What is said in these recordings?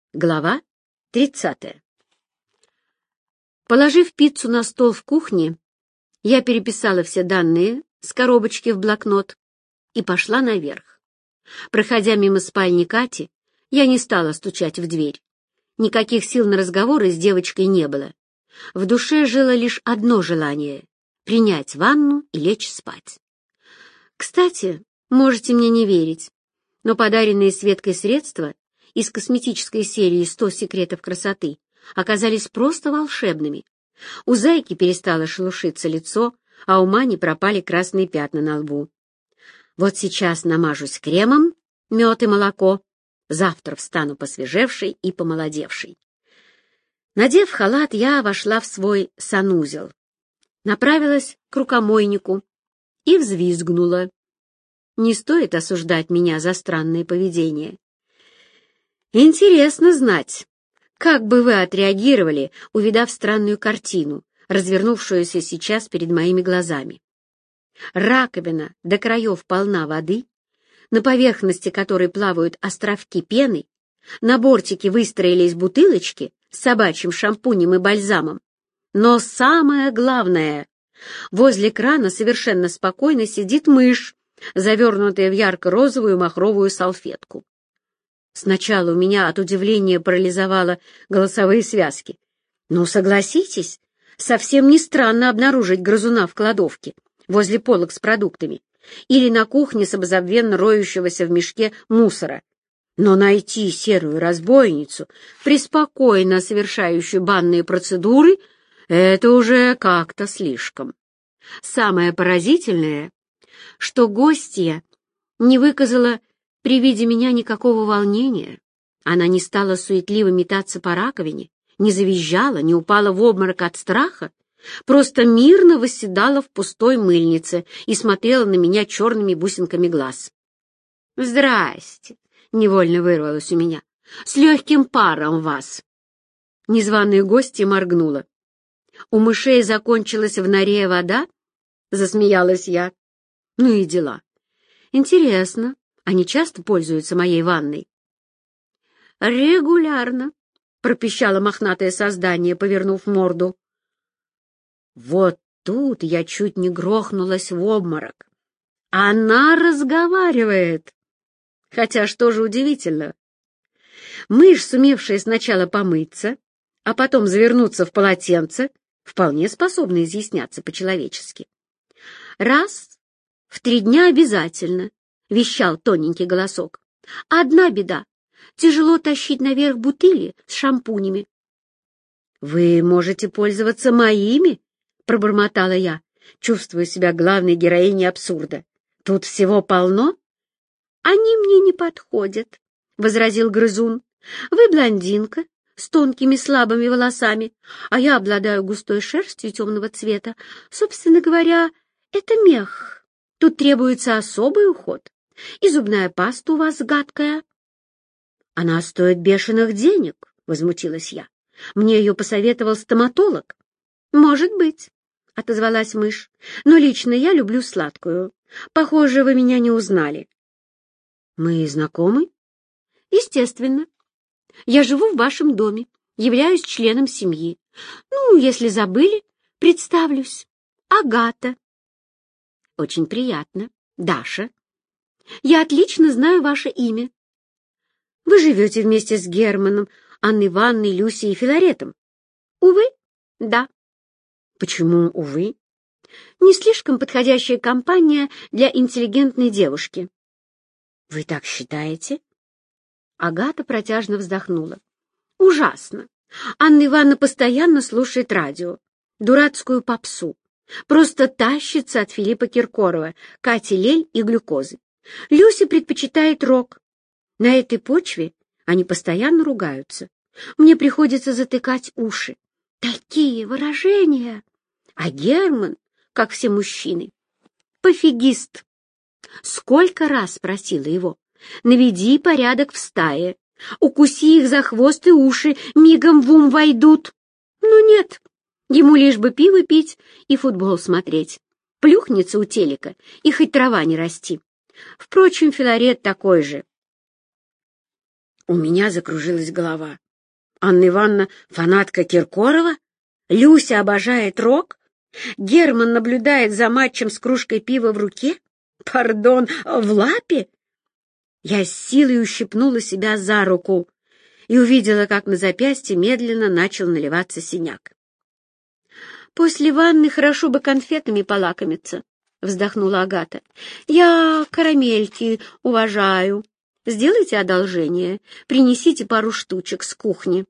Глава 30. Положив пиццу на стол в кухне, я переписала все данные с коробочки в блокнот и пошла наверх. Проходя мимо спальни Кати, я не стала стучать в дверь. Никаких сил на разговоры с девочкой не было. В душе жило лишь одно желание — принять ванну и лечь спать. Кстати, можете мне не верить, но подаренные Светкой средства из косметической серии «100 секретов красоты» оказались просто волшебными. У зайки перестало шелушиться лицо, а у Мани пропали красные пятна на лбу. Вот сейчас намажусь кремом, мед и молоко, завтра встану посвежевшей и помолодевшей. Надев халат, я вошла в свой санузел, направилась к рукомойнику и взвизгнула. Не стоит осуждать меня за странное поведение. Интересно знать, как бы вы отреагировали, увидав странную картину, развернувшуюся сейчас перед моими глазами. Раковина до краев полна воды, на поверхности которой плавают островки пены, на бортике выстроились бутылочки с собачьим шампунем и бальзамом. Но самое главное, возле крана совершенно спокойно сидит мышь, завернутая в ярко-розовую махровую салфетку. Сначала у меня от удивления парализовало голосовые связки. Но согласитесь, совсем не странно обнаружить грызуна в кладовке, возле полок с продуктами, или на кухне самозабвенно роющегося в мешке мусора. Но найти серую разбойницу, преспокойно совершающую банные процедуры, это уже как-то слишком. Самое поразительное, что гостья не выказала при виде меня никакого волнения. Она не стала суетливо метаться по раковине, не завизжала, не упала в обморок от страха, просто мирно восседала в пустой мыльнице и смотрела на меня черными бусинками глаз. «Здрасте!» — невольно вырвалось у меня. «С легким паром вас!» Незваная гостья моргнула. «У мышей закончилась в норе вода?» — засмеялась я. «Ну и дела. Интересно, они часто пользуются моей ванной?» «Регулярно», — пропищало мохнатое создание, повернув морду. Вот тут я чуть не грохнулась в обморок. Она разговаривает. Хотя что же удивительно? Мышь, сумевшая сначала помыться, а потом завернуться в полотенце, вполне способна изъясняться по-человечески. «Раз в 3 дня обязательно», — вещал тоненький голосок. «Одна беда — тяжело тащить наверх бутыли с шампунями». «Вы можете пользоваться моими?» — пробормотала я, чувствуя себя главной героиней абсурда. «Тут всего полно». «Они мне не подходят», — возразил грызун. «Вы блондинка с тонкими слабыми волосами, а я обладаю густой шерстью темного цвета. Собственно говоря, это мех. Тут требуется особый уход. И зубная паста у вас гадкая». «Она стоит бешеных денег», — возмутилась я. «Мне ее посоветовал стоматолог». «Может быть», — отозвалась мышь, «но лично я люблю сладкую. Похоже, вы меня не узнали». «Мы знакомы?» «Естественно. Я живу в вашем доме, являюсь членом семьи. Ну, если забыли, представлюсь. Агата». «Очень приятно. Даша. Я отлично знаю ваше имя. Вы живете вместе с Германом, Анной Ивановной, Люсей и Филаретом?» «Увы, да». «Почему увы?» «Не слишком подходящая компания для интеллигентной девушки». «Вы так считаете?» Агата протяжно вздохнула. «Ужасно. Анна Ивановна постоянно слушает радио, дурацкую попсу. Просто тащится от Филиппа Киркорова, Кати Лель и глюкозы. Люся предпочитает рок. На этой почве они постоянно ругаются. Мне приходится затыкать уши. Такие выражения! А Герман, как все мужчины, пофигист. Сколько раз просила его: наведи порядок в стае, укуси их за хвост и уши, мигом в ум войдут. Но нет, ему лишь бы пиво пить и футбол смотреть. Плюхнется у телека, и хоть трава не расти. Впрочем, Филарет такой же. У меня закружилась голова. Анна Ивановна — фанатка Киркорова? Люся обожает рок? Герман наблюдает за матчем с кружкой пива в руке? Пардон, в лапе? Я с силой ущипнула себя за руку и увидела, как на запястье медленно начал наливаться синяк. «После ванны хорошо бы конфетами полакомиться», — вздохнула Агата. «Я карамельки уважаю. Сделайте одолжение, принесите пару штучек с кухни».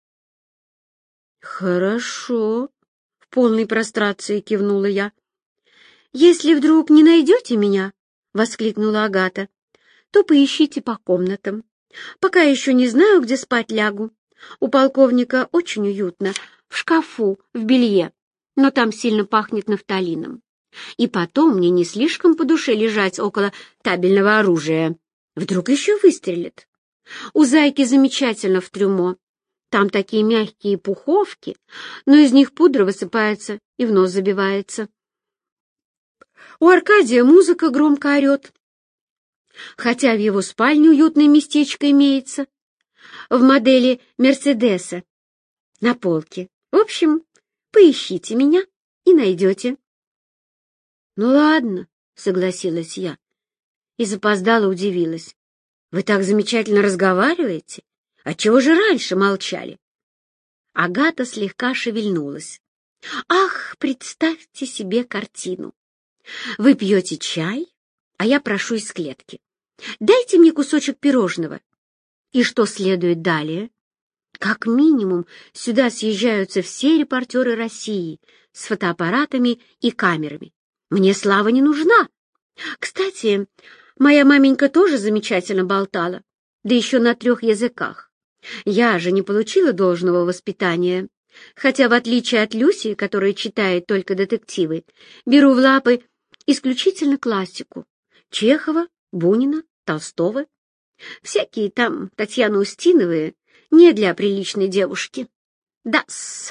«Хорошо», — в полной прострации кивнула я. «Если вдруг не найдете меня», — воскликнула Агата, — «то поищите по комнатам. Пока еще не знаю, где спать лягу. У полковника очень уютно, в шкафу, в белье, но там сильно пахнет нафталином. И потом мне не слишком по душе лежать около табельного оружия. Вдруг еще выстрелит. У зайки замечательно в трюмо. Там такие мягкие пуховки, но из них пудра высыпается и в нос забивается. У Аркадия музыка громко орет, хотя в его спальне уютное местечко имеется, в модели Мерседеса, на полке. В общем, поищите меня и найдете. «Ну ладно», — согласилась я и запоздала удивилась. «Вы так замечательно разговариваете? Отчего же раньше молчали?» Агата слегка шевельнулась. «Ах, представьте себе картину. Вы пьете чай, а я прошу из клетки. Дайте мне кусочек пирожного. И что следует далее? Как минимум, сюда съезжаются все репортеры России с фотоаппаратами и камерами. Мне слава не нужна. Кстати, моя маменька тоже замечательно болтала, да еще на 3 языках. Я же не получила должного воспитания, хотя, в отличие от Люси, которая читает только детективы, беру в лапы исключительно классику — Чехова, Бунина, Толстого. Всякие там Татьяны Устиновые не для приличной девушки. Да-с.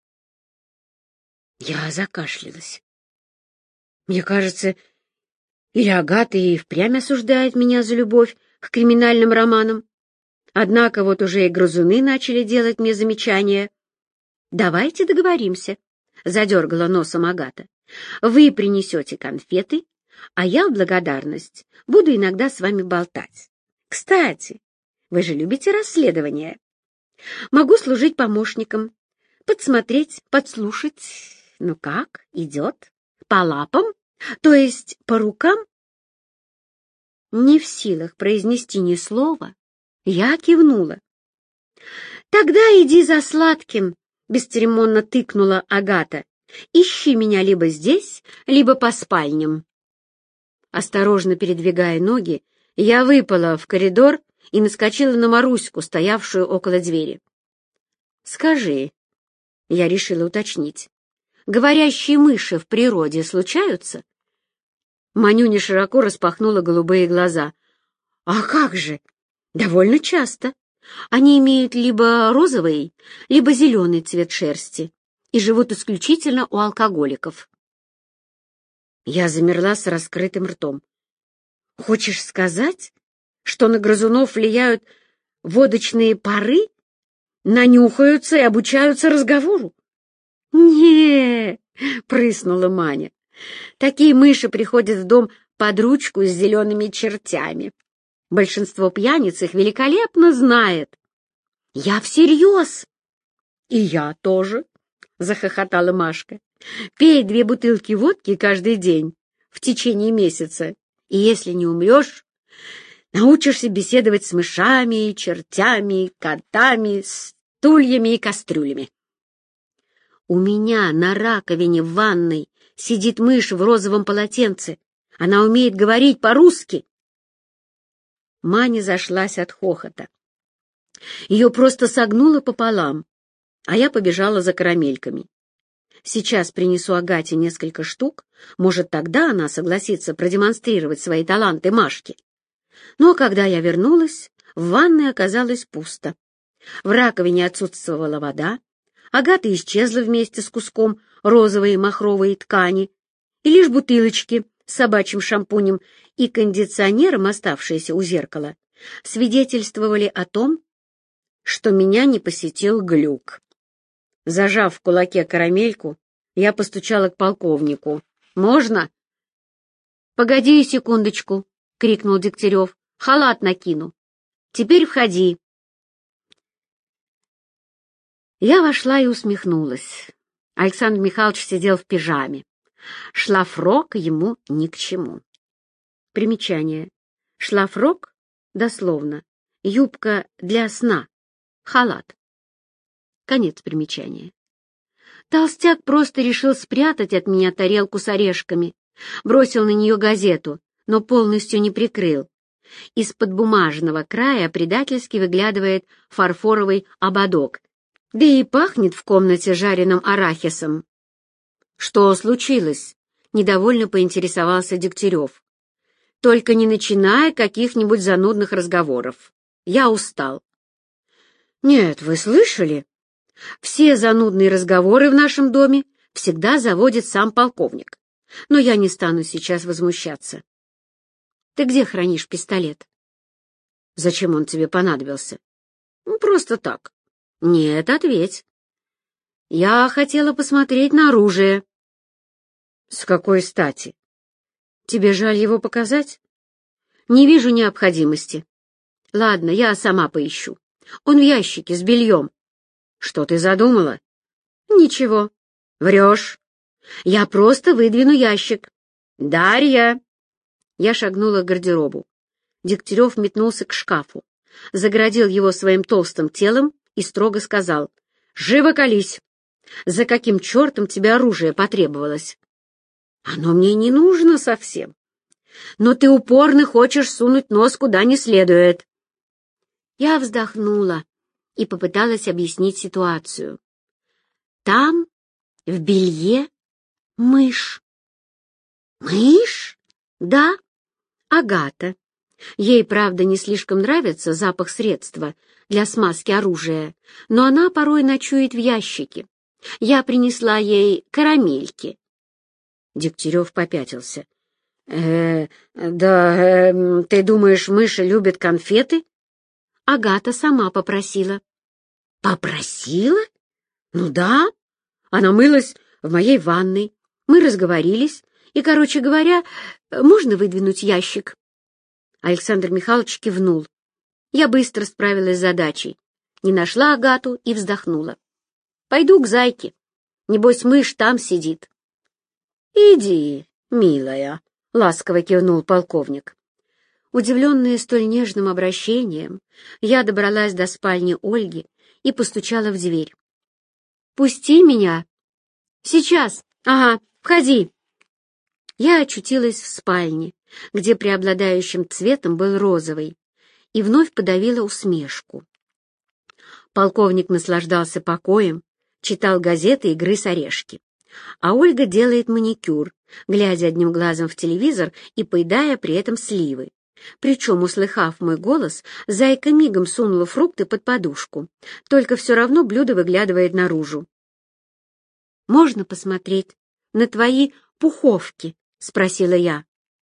Я закашлялась. Мне кажется, или Агата и впрямь осуждает меня за любовь к криминальным романам. Однако вот уже и грызуны начали делать мне замечания. «Давайте договоримся», — задергала носом Агата. «Вы принесете конфеты, а я в благодарность буду иногда с вами болтать. Кстати, вы же любите расследования. Могу служить помощником, подсмотреть, подслушать. Ну как, идет? По лапам? То есть по рукам?» Не в силах произнести ни слова, я кивнула. «Тогда иди за сладким», — бесцеремонно тыкнула Агата. «Ищи меня либо здесь, либо по спальням». Осторожно передвигая ноги, я выпала в коридор и наскочила на Маруську, стоявшую около двери. «Скажи», — я решила уточнить, — «говорящие мыши в природе случаются?» Манюня широко распахнула голубые глаза. «А как же? Довольно часто. Они имеют либо розовый, либо зеленый цвет шерсти и живут исключительно у алкоголиков». Я замерла с раскрытым ртом. «Хочешь сказать, что на грызунов влияют водочные пары, нанюхаются и обучаются разговору?» «Не-е-е», прыснула Маня. «Такие мыши приходят в дом под ручку с зелеными чертями. Большинство пьяниц их великолепно знает». «Я всерьез!» «И я тоже», — захохотала Машка. «Пей 2 бутылки водки каждый день в течение месяца, и если не умрешь, научишься беседовать с мышами, чертями, котами, стульями и кастрюлями». «У меня на раковине в ванной сидит мышь в розовом полотенце. Она умеет говорить по-русски». Маня зашлась от хохота. Ее просто согнуло пополам, а я побежала за карамельками. Сейчас принесу Агате несколько штук, может, тогда она согласится продемонстрировать свои таланты Машке. Но когда я вернулась, в ванной оказалось пусто. В раковине отсутствовала вода, Агата исчезла вместе с куском розовой махровой ткани, и лишь бутылочки с собачьим шампунем и кондиционером, оставшиеся у зеркала, свидетельствовали о том, что меня не посетил глюк. Зажав в кулаке карамельку, я постучала к полковнику. «Можно?» «Погоди секундочку», — крикнул Дегтярев. «Халат накину. Теперь входи». Я вошла и усмехнулась. Александр Михайлович сидел в пижаме. Шлафрок ему ни к чему. Примечание. Шлафрок, дословно, юбка для сна, халат. Конец примечания. Толстяк просто решил спрятать от меня тарелку с орешками, бросил на нее газету, но полностью не прикрыл. Из-под бумажного края предательски выглядывает фарфоровый ободок, да и пахнет в комнате жареным арахисом. «Что случилось?» — недовольно поинтересовался Дегтярев. «Только не начиная каких-нибудь занудных разговоров. Я устал». «Нет, вы слышали? Все занудные разговоры в нашем доме всегда заводит сам полковник. Но я не стану сейчас возмущаться. Ты где хранишь пистолет?» «Зачем он тебе понадобился?» «Просто так». «Нет, ответь». «Я хотела посмотреть на оружие». «С какой стати? Тебе жаль его показать?» «Не вижу необходимости. Ладно, я сама поищу. Он в ящике с бельем». «Что ты задумала?» «Ничего. Врешь. Я просто выдвину ящик». «Дарья!» Я шагнула к гардеробу. Дегтярев метнулся к шкафу, загородил его своим толстым телом и строго сказал: «Живо колись! За каким чертом тебе оружие потребовалось?» «Оно мне не нужно совсем. Но ты упорно хочешь сунуть нос куда не следует». Я вздохнула и попыталась объяснить ситуацию. Там, в белье, мышь. «Мышь?» «Да, Агата. Ей, правда, не слишком нравится запах средства для смазки оружия, но она порой ночует в ящике. Я принесла ей карамельки». Дегтярев попятился. Ты думаешь, мыши любят конфеты?» Агата сама попросила». «Попросила? Ну да. Она мылась в моей ванной. Мы разговорились, и, короче говоря, можно выдвинуть ящик?» Александр Михайлович кивнул. Я быстро справилась с задачей. Не нашла Агату и вздохнула. «Пойду к зайке. Небось, мышь там сидит». «Иди, милая», — ласково кивнул полковник. Удивленная столь нежным обращением, я добралась до спальни Ольги и постучала в дверь. «Пусти меня!» «Сейчас! Ага, входи!» Я очутилась в спальне, где преобладающим цветом был розовый, и вновь подавила усмешку. Полковник наслаждался покоем, читал газеты и грыз орешки. А Ольга делает маникюр, глядя одним глазом в телевизор и поедая при этом сливы. Причем, услыхав мой голос, зайка мигом сунула фрукты под подушку, только все равно блюдо выглядывает наружу. «Можно посмотреть на твои пуховки?» — спросила я.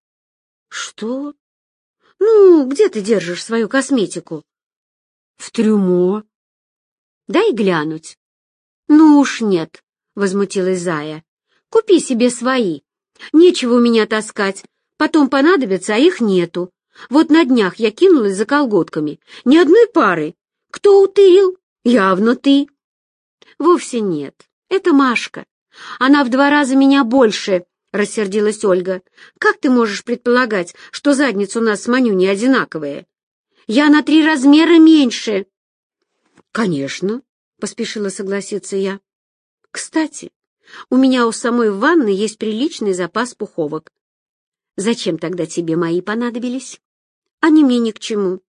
«Что? Ну, где ты держишь свою косметику?» «В трюмо». «Дай глянуть». «Ну уж нет», — возмутилась Зая. «Купи себе свои. Нечего у меня таскать. Потом понадобится, а их нету. Вот на днях я кинулась за колготками. Ни одной пары. Кто утырил? Явно ты». «Вовсе нет. Это Машка. Она в 2 раза меня больше», — рассердилась Ольга. «Как ты можешь предполагать, что задницы у нас с Манюней одинаковые? Я на 3 размера меньше». «Конечно», — поспешила согласиться я. «Кстати, у меня у самой в ванной есть приличный запас пуховок. Зачем тогда тебе мои понадобились? Они мне ни к чему».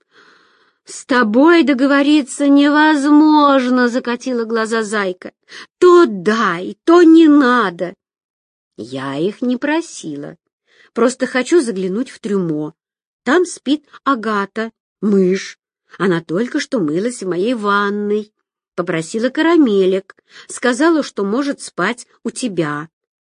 «С тобой договориться невозможно», — закатила глаза Зайка. «То дай, то не надо». «Я их не просила. Просто хочу заглянуть в трюмо. Там спит Агата, мышь. Она только что мылась в моей ванной. Попросила карамелек. Сказала, что может спать у тебя».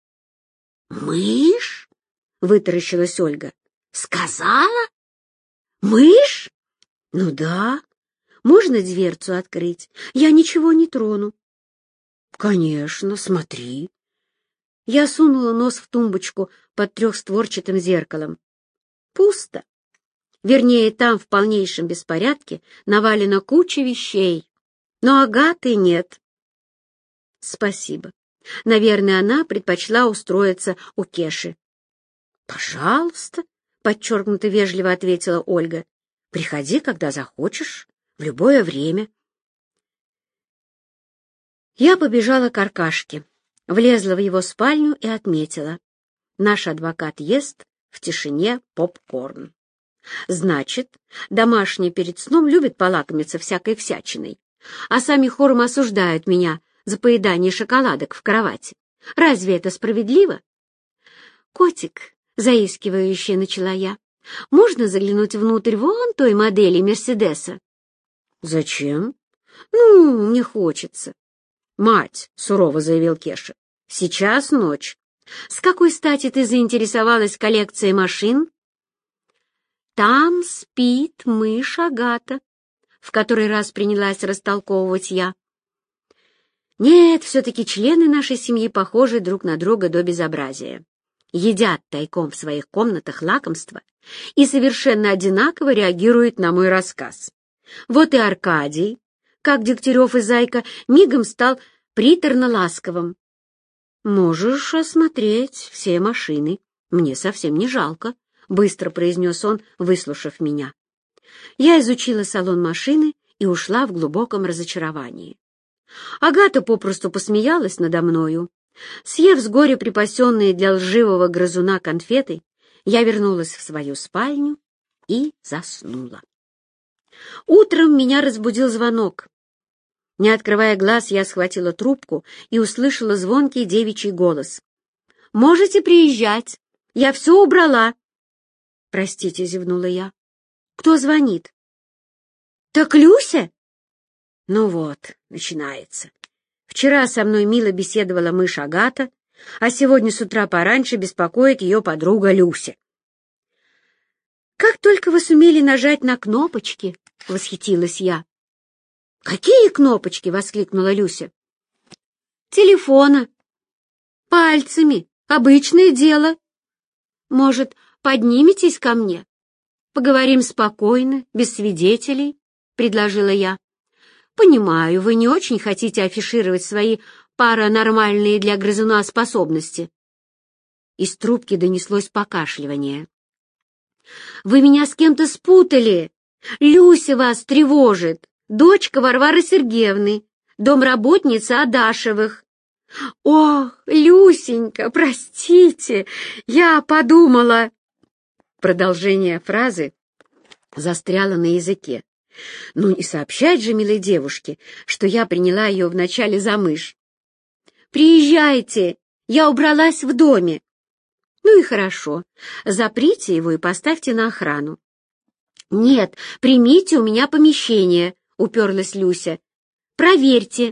«Мышь?» — вытаращилась Ольга. «Сказала? Мышь? Ну да. Можно дверцу открыть? Я ничего не трону. Конечно, смотри. Я сунула нос в тумбочку под трехстворчатым зеркалом. Пусто. Вернее, там в полнейшем беспорядке навалена куча вещей. Но Агаты нет. Спасибо. Наверное, она предпочла устроиться у Кеши. Пожалуйста, подчеркнуто вежливо ответила Ольга. Приходи, когда захочешь, в любое время. Я побежала к Аркашке, влезла в его спальню и отметила. Наш адвокат ест в тишине попкорн. Значит, домашние перед сном любят полакомиться всякой всячиной, а сами хором осуждают меня за поедание шоколадок в кровати. Разве это справедливо? «Котик», — заискивающе начала я, — «можно заглянуть внутрь вон той модели Мерседеса?» «Зачем?» «Ну, мне хочется». «Мать», — сурово заявил Кеша, — «сейчас ночь. С какой стати ты заинтересовалась коллекцией машин?» «Там спит мышь Агата», — в который раз принялась растолковывать я. Нет, все-таки члены нашей семьи похожи друг на друга до безобразия. Едят тайком в своих комнатах лакомства и совершенно одинаково реагируют на мой рассказ. Вот и Аркадий, как Дегтярев и Зайка, мигом стал приторно-ласковым. «Можешь осмотреть все машины, мне совсем не жалко», — быстро произнес он, выслушав меня. Я изучила салон машины и ушла в глубоком разочаровании. Агата попросту посмеялась надо мною. Съев с горя припасенные для лживого грызуна конфеты, я вернулась в свою спальню и заснула. Утром меня разбудил звонок. Не открывая глаз, я схватила трубку и услышала звонкий девичий голос. «Можете приезжать, я все убрала». «Простите», — зевнула я. «Кто звонит?» «Так Люся?» Ну вот, начинается. Вчера со мной мило беседовала мышь Агата, а сегодня с утра пораньше беспокоит ее подруга Люся. «Как только вы сумели нажать на кнопочки!» — восхитилась я. «Какие кнопочки?» — воскликнула Люся. «Телефона. Пальцами. Обычное дело. Может, подниметесь ко мне? Поговорим спокойно, без свидетелей», — предложила я. «Понимаю, вы не очень хотите афишировать свои паранормальные для грызуна способности». Из трубки донеслось покашливание. «Вы меня с кем-то спутали. Люся вас тревожит, дочка Варвары Сергеевны, домработница Адашевых». «Ох, Люсенька, простите, я подумала...» Продолжение фразы застряло на языке. Ну, не сообщать же милой девушке, что я приняла ее вначале за мышь. «Приезжайте, я убралась в доме». «Ну и хорошо, заприте его и поставьте на охрану». «Нет, примите у меня помещение», — уперлась Люся. «Проверьте».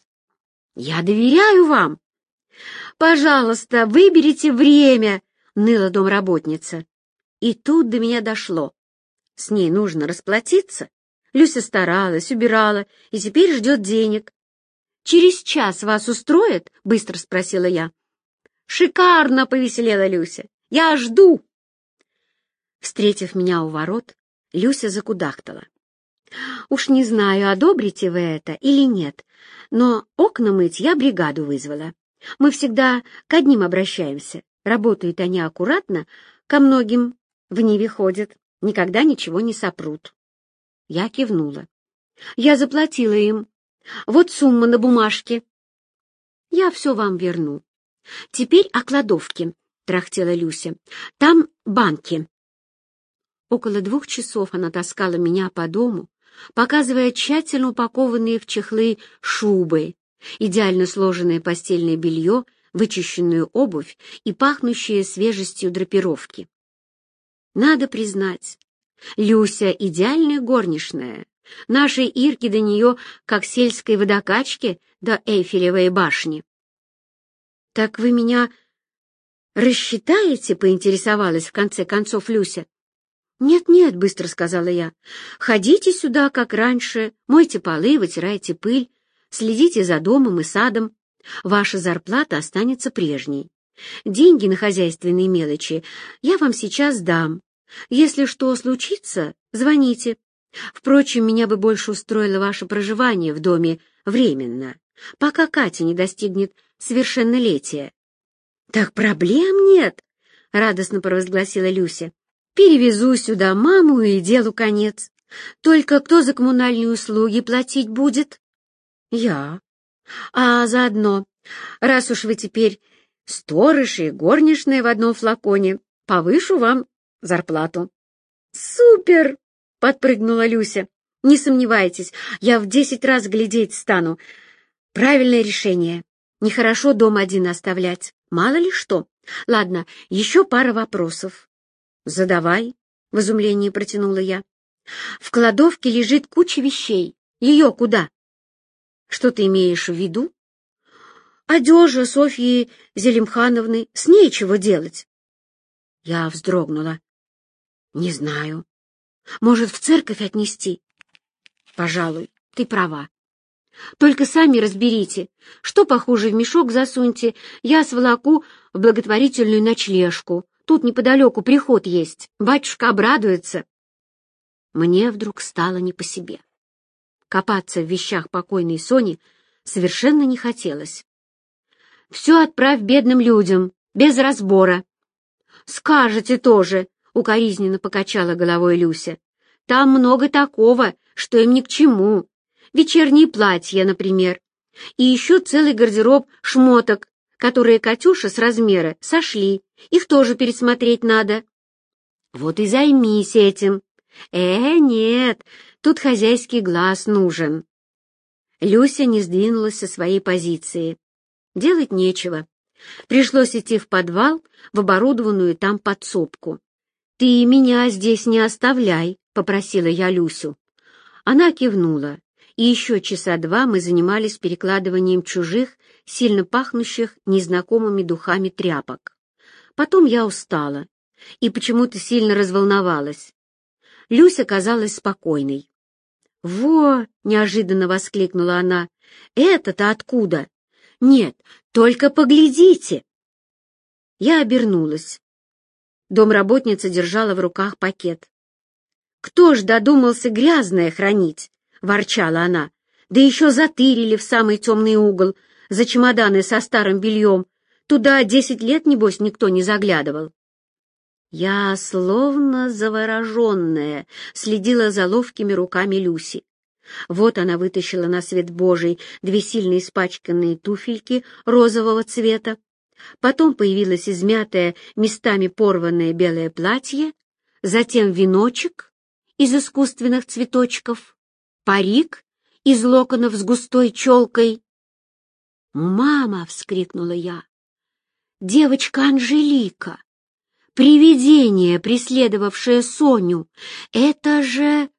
«Я доверяю вам». «Пожалуйста, выберите время», — ныла домработница. И тут до меня дошло. С ней нужно расплатиться. Люся старалась, убирала и теперь ждет денег. «Через час вас устроит?» — быстро спросила я. «Шикарно!» — повеселела Люся. «Я жду!» Встретив меня у ворот, Люся закудахтала. «Уж не знаю, одобрите вы это или нет, но окна мыть я бригаду вызвала. Мы всегда к одним обращаемся. Работают они аккуратно, ко многим в Ниве ходят, никогда ничего не сопрут». Я кивнула. «Я заплатила им. Вот сумма на бумажке». «Я все вам верну. Теперь о кладовке», — трахтела Люся. «Там банки». Около 2 часов она таскала меня по дому, показывая тщательно упакованные в чехлы шубы, идеально сложенное постельное белье, вычищенную обувь и пахнущие свежестью драпировки. Надо признать, Люся — идеальная горничная. Нашей Ирке до нее, как сельской водокачки до Эйфелевой башни. «Так вы меня рассчитаете?» — поинтересовалась в конце концов Люся. «Нет-нет», — быстро сказала я, — «ходите сюда, как раньше, мойте полы, вытирайте пыль, следите за домом и садом. Ваша зарплата останется прежней. Деньги на хозяйственные мелочи я вам сейчас дам. Если что случится, звоните. Впрочем, меня бы больше устроило ваше проживание в доме временно, пока Катя не достигнет совершеннолетия». «Так проблем нет», — радостно провозгласила Люся. «Перевезу сюда маму, и делу конец. Только кто за коммунальные услуги платить будет?» «Я. А заодно, раз уж вы теперь сторож и горничная в одном флаконе, повышу вам зарплату». «Супер!» — подпрыгнула Люся. «Не сомневайтесь, я в 10 раз глядеть стану. Правильное решение. Нехорошо дом один оставлять. Мало ли что. Ладно, еще пара вопросов». «Задавай», — в изумлении протянула я. «В кладовке лежит куча вещей. Ее куда?» «Что ты имеешь в виду?» «Одежа Софьи Зелимхановны. С ней чего делать?» Я вздрогнула. «Не знаю. Может, в церковь отнести?» «Пожалуй, ты права. Только сами разберите, что похуже в мешок засуньте, я сволоку в благотворительную ночлежку. Тут неподалеку приход есть, батюшка обрадуется». Мне вдруг стало не по себе. Копаться в вещах покойной Сони совершенно не хотелось. «Все отправь бедным людям, без разбора». «Скажете тоже», — укоризненно покачала головой Люся. «Там много такого, что им ни к чему. Вечерние платья, например. И еще целый гардероб шмоток, которые Катюша с размера сошли. Их тоже пересмотреть надо». «Вот и займись этим». Нет, тут хозяйский глаз нужен». Люся не сдвинулась со своей позиции. Делать нечего. Пришлось идти в подвал, в оборудованную там подсобку. «Ты меня здесь не оставляй», — попросила я Люсю. Она кивнула, и еще часа два мы занимались перекладыванием чужих, сильно пахнущих незнакомыми духами тряпок. Потом я устала и почему-то сильно разволновалась. Люся казалась спокойной. «Во!» — неожиданно воскликнула она. «Это-то откуда? Нет, только поглядите!» Я обернулась. Домработница держала в руках пакет. «Кто ж додумался грязное хранить?» — ворчала она. «Да еще затырили в самый темный угол за чемоданы со старым бельем. Туда 10 лет, небось, никто не заглядывал». Я, словно завороженная, следила за ловкими руками Люси. Вот она вытащила на свет Божий 2 сильно испачканные туфельки розового цвета. Потом появилось измятое, местами порванное белое платье, затем веночек из искусственных цветочков, парик из локонов с густой челкой. «Мама!» — вскрикнула я. «Девочка Анжелика! Привидение, преследовавшее Соню! Это же